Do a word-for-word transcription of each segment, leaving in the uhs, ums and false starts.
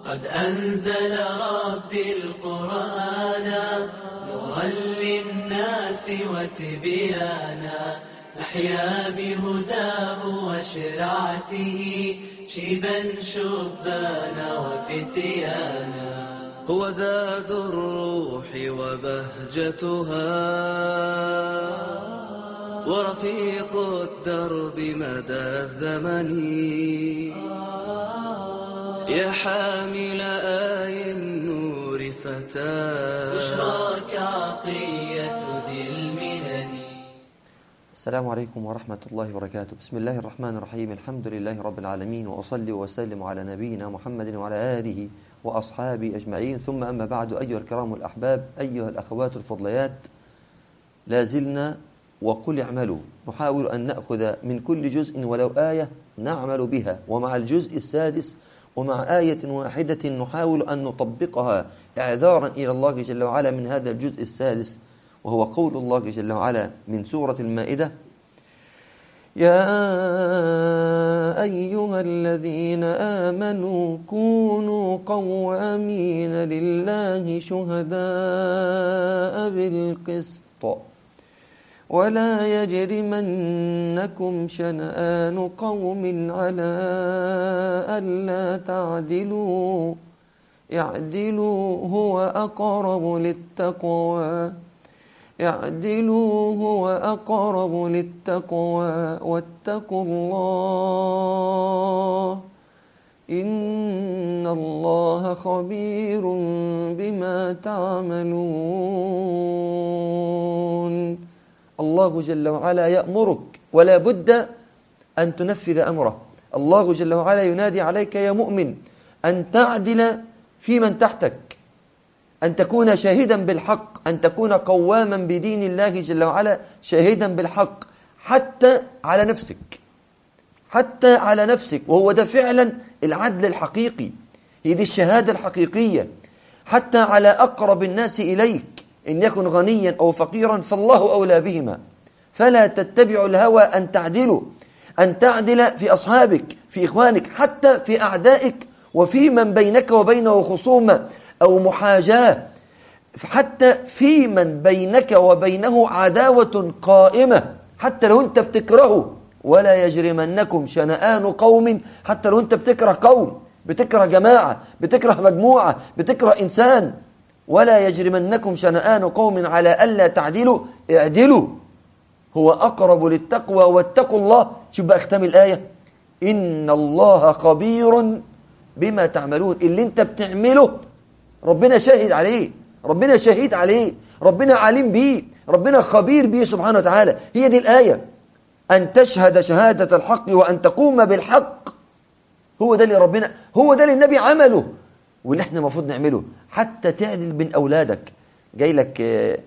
قد أنزل ربي القرآن نورا للناس وتبيانا نحيا بهداه وشرعته شيبا شبانا وفتيانا. هو زاد الروح وبهجتها ورفيق الدرب مدى الزمن يا حامل آي النور فتاة بشراك عطية ذي المنن. السلام عليكم ورحمة الله وبركاته. بسم الله الرحمن الرحيم. الحمد لله رب العالمين، وأصلي وسلم على نبينا محمد وعلى آله وأصحابه أجمعين، ثم أما بعد. أيها الكرام الأحباب، أيها الأخوات الفضليات، لازلنا وقل اعملوا نحاول أن نأخذ من كل جزء ولو آية نعمل بها، ومع الجزء السادس ومع آية واحدة نحاول أن نطبقها إعذارا إلى الله جل وعلا من هذا الجزء السادس، وهو قول الله جل وعلا من سورة المائدة: يا أيها الذين آمنوا كونوا قوامين لله شهداء بالقسط ولا يجرمنكم شنآن قوم على ألا تعدلوا اعدلوا هو أقرب للتقوى اعدلوا هو أقرب للتقوى واتقوا الله إن الله خبير بما تعملون. الله جل وعلا يأمرك ولا بد أن تنفذ أمره. الله جل وعلا ينادي عليك يا مؤمن أن تعدل في من تحتك، أن تكون شاهدا بالحق، أن تكون قواما بدين الله جل وعلا شاهدا بالحق حتى على نفسك، حتى على نفسك، وهو ده فعلا العدل الحقيقي، هي دي الشهادة الحقيقية. حتى على أقرب الناس إليك، إن يكن غنيا أو فقيرا فالله أولى بهما، فلا تتبعوا الهوى أن تعدلوا، أن تعدل في أصحابك، في إخوانك، حتى في أعدائك، وفي من بينك وبينه خصومة أو محاجاة، حتى في من بينك وبينه عداوة قائمة، حتى لو أنت بتكرهه. ولا يجرمنكم شنآن قوم، حتى لو أنت بتكره قوم، بتكره جماعة، بتكره مجموعة، بتكره إنسان. ولا يجرمنكم شنآن قوم على ألا تعدلوا اعدلوا هو أقرب للتقوى واتقوا الله. شوف بقى اختم الآية: إن الله خبير بما تعملون. اللي انت بتعمله ربنا شاهد عليه، ربنا شهيد عليه، ربنا عليم بيه، ربنا خبير بيه سبحانه وتعالى. هي دي الآية، أن تشهد شهادة الحق وأن تقوم بالحق. هو ده اللي ربنا، هو ده اللي النبي عمله واللي احنا المفروض نعمله. حتى تعدل بين أولادك. جاي لك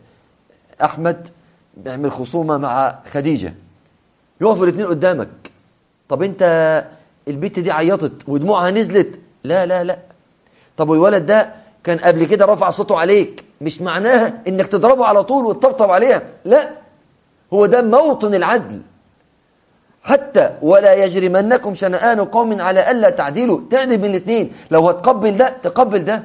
أحمد بيعمل خصومة مع خديجة، يقفوا الاثنين قدامك. طب انت البنت دي عيطت ودموعها نزلت، لا لا لا. طب والولد ده كان قبل كده رفع صوته عليك، مش معناها انك تضربه على طول وتطبطب عليها، لا، هو ده موطن العدل. حتى ولا يجرمنكم شنآن قوم على ألا تعدلوا، تعدل بين الاثنين. لو هتقبل ده تقبل ده.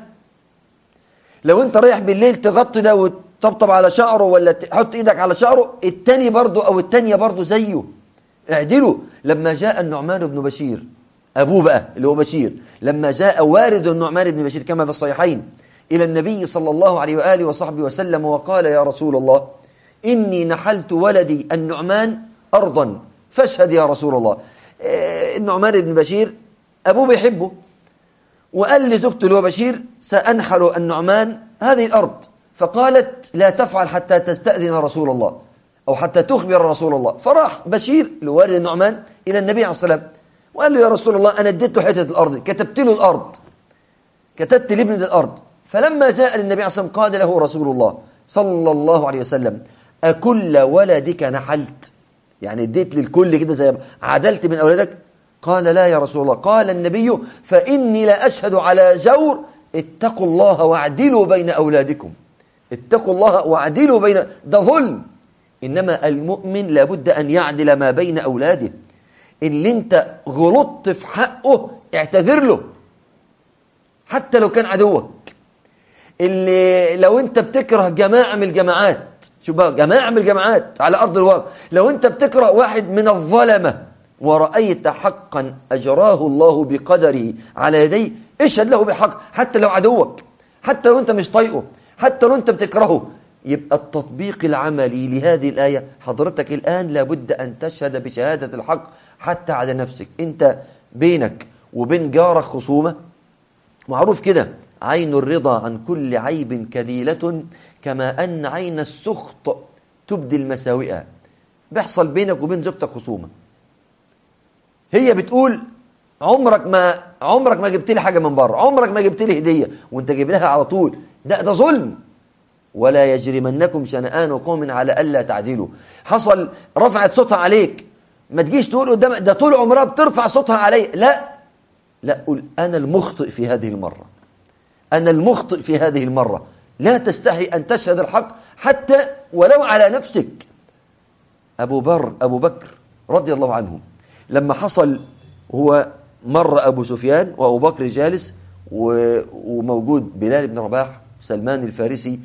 لو انت رايح بالليل تغطي ده وتطبطب على شعره ولا تحط ايدك على شعره، التاني برضو او التانية برضو زيه. اعدلوا. لما جاء النعمان بن بشير، أبوه بقى اللي هو بشير، لما جاء وارد النعمان بن بشير كما في الصحيحين إلى النبي صلى الله عليه وآله وصحبه وسلم وقال: يا رسول الله، إني نحلت ولدي النعمان أرضا فاشهد يا رسول الله. النعمان بن بشير أبوه بيحبه، وقال لزوجته اللي هو بشير: سأنحل النعمان هذه الأرض. فقالت: لا تفعل حتى تستأذن رسول الله أو حتى تخبر رسول الله. فراح بشير لوالد النعمان إلى النبي عليه الصلاة والسلام وقال له: يا رسول الله، أنا اديته حتة الأرض، كتبت له الأرض، كتبت لابن الأرض. فلما جاء للنبي عليه الصلاة والسلام قال له رسول الله صلى الله عليه وسلم: أكل ولدك نحلت؟ يعني اديت للكل كده زي عدلت من أولادك؟ قال: لا يا رسول الله. قال النبي: فإني لا أشهد على جور، اتقوا الله واعدلوا بين أولادكم. اتقوا الله واعدلوا بين، ده ظلم. إنما المؤمن لابد أن يعدل ما بين أولاده. اللي انت غلطت في حقه اعتذر له، حتى لو كان عدوك. اللي لو انت بتكره جماعة من الجماعات، شوف بقى، جماعة من الجماعات على أرض الواقع، لو انت بتكره واحد من الظلمة ورأيت حقا أجراه الله بقدره على يديه، اشهد له بحق حتى لو عدوك، حتى لو انت مش طايقه، حتى لو انت بتكرهه. يبقى التطبيق العملي لهذه الآية، حضرتك الآن لابد أن تشهد بشهادة الحق حتى على نفسك. انت بينك وبين جارك خصومة، معروف كده، عين الرضا عن كل عيب كليلة كما أن عين السخط تبدي المساوئ. بيحصل بينك وبين زوجتك خصومة، هي بتقول عمرك ما عمرك ما جبت لي حاجة من بره، عمرك ما جبت لي هدية، وانت جايب لها على طول، ده ده ظلم. ولا يجرمنكم شنآن قوم على ألا تعدلوا. حصل رفعت صوتها عليك، ما تجيش تقول قدام ده طول عمرها بترفع صوتها علي، لا لا، قول أنا المخطئ في هذه المرة، أنا المخطئ في هذه المرة. لا تستحي أن تشهد الحق حتى ولو على نفسك. أبو بر أبو بكر رضي الله عنه لما حصل، هو مر أبو سفيان وأبو بكر جالس وموجود بلال بن رباح، سلمان الفارسي،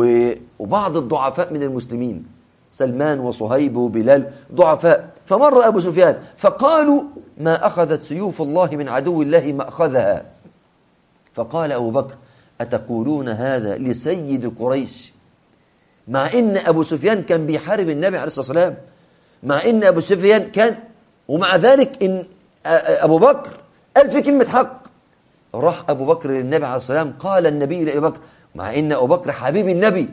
وبعض الضعفاء من المسلمين، سلمان وصهيب وبلال ضعفاء. فمر أبو سفيان فقالوا ما أخذت سيوف الله من عدو الله ما أخذها. فقال أبو بكر أتقولون هذا لسيد قريش؟ مع إن أبو سفيان كان بيحارب النبي عليه الصلاة والسلام، مع إن أبو سفيان كان، ومع ذلك إن أبو بكر قال في كلمة حق. راح أبو بكر للنبي عليه الصلاة والسلام، قال النبي لأبو بكر، مع إن أبو بكر حبيب النبي،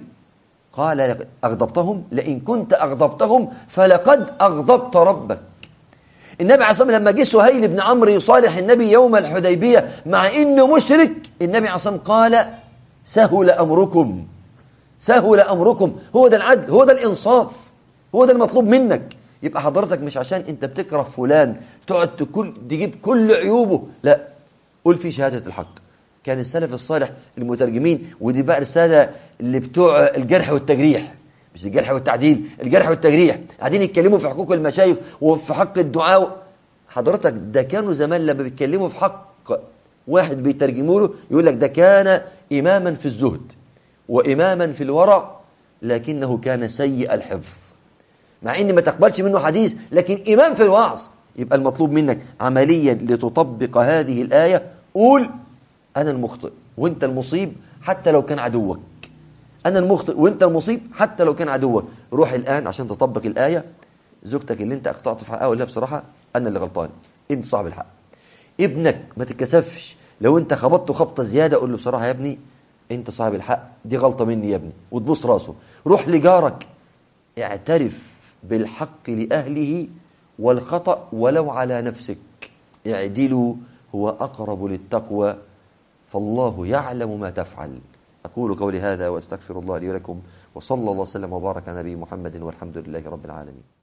قال أغضبتهم؟ لئن كنت أغضبتهم فلقد أغضبت ربك. النبي عليه الصلاة والسلام لما جه سهيل بن عمرو يصالح النبي يوم الحديبية مع إنه مشرك، النبي عليه الصلاة والسلام قال سهل أمركم، سهل أمركم. هو ده العدل، هو ده الإنصاف، هو ده المطلوب منك. يبقى حضرتك مش عشان أنت بتكره فلان تقعد تكل تجيب كل عيوبه، لا، قول في شهادة الحق. كان السلف الصالح المترجمين، ودي بقى رسالة اللي بتوع الجرح والتجريح، مش الجرح والتعديل، الجرح والتجريح، قاعدين يتكلموا في حقوق المشايخ وفي حق الدعاء. حضرتك ده كانوا زمان لما بيتكلموا في حق واحد بيترجموا له يقول لك ده كان إماما في الزهد وإماما في الورع لكنه كان سيء الحفظ، مع إن ما تقبلش منه حديث لكن إمام في الوعظ. يبقى المطلوب منك عمليا لتطبق هذه الآية، قول أنا المخطئ وأنت المصيب حتى لو كان عدوك، أنا المخطئ وأنت المصيب حتى لو كان عدوك. روح الآن عشان تطبق الآية، زوجتك اللي أنت أخطأت في حقها قول لها بصراحة أنا اللي غلطان، أنت صاحب الحق. ابنك ما تتكسفش، لو أنت خبطته خبطة زيادة قول له بصراحة يا ابني أنت صاحب الحق، دي غلطة مني يا ابني، وتبوس راسه. روح لجارك اعترف بالحق لأهله والخطأ ولو على نفسك، اعدلوا هو أقرب للتقوى فالله يعلم ما تفعل. أقول قولي هذا وأستغفر الله لي ولكم، وصلى الله وسلم وبارك على نبي محمد والحمد لله رب العالمين.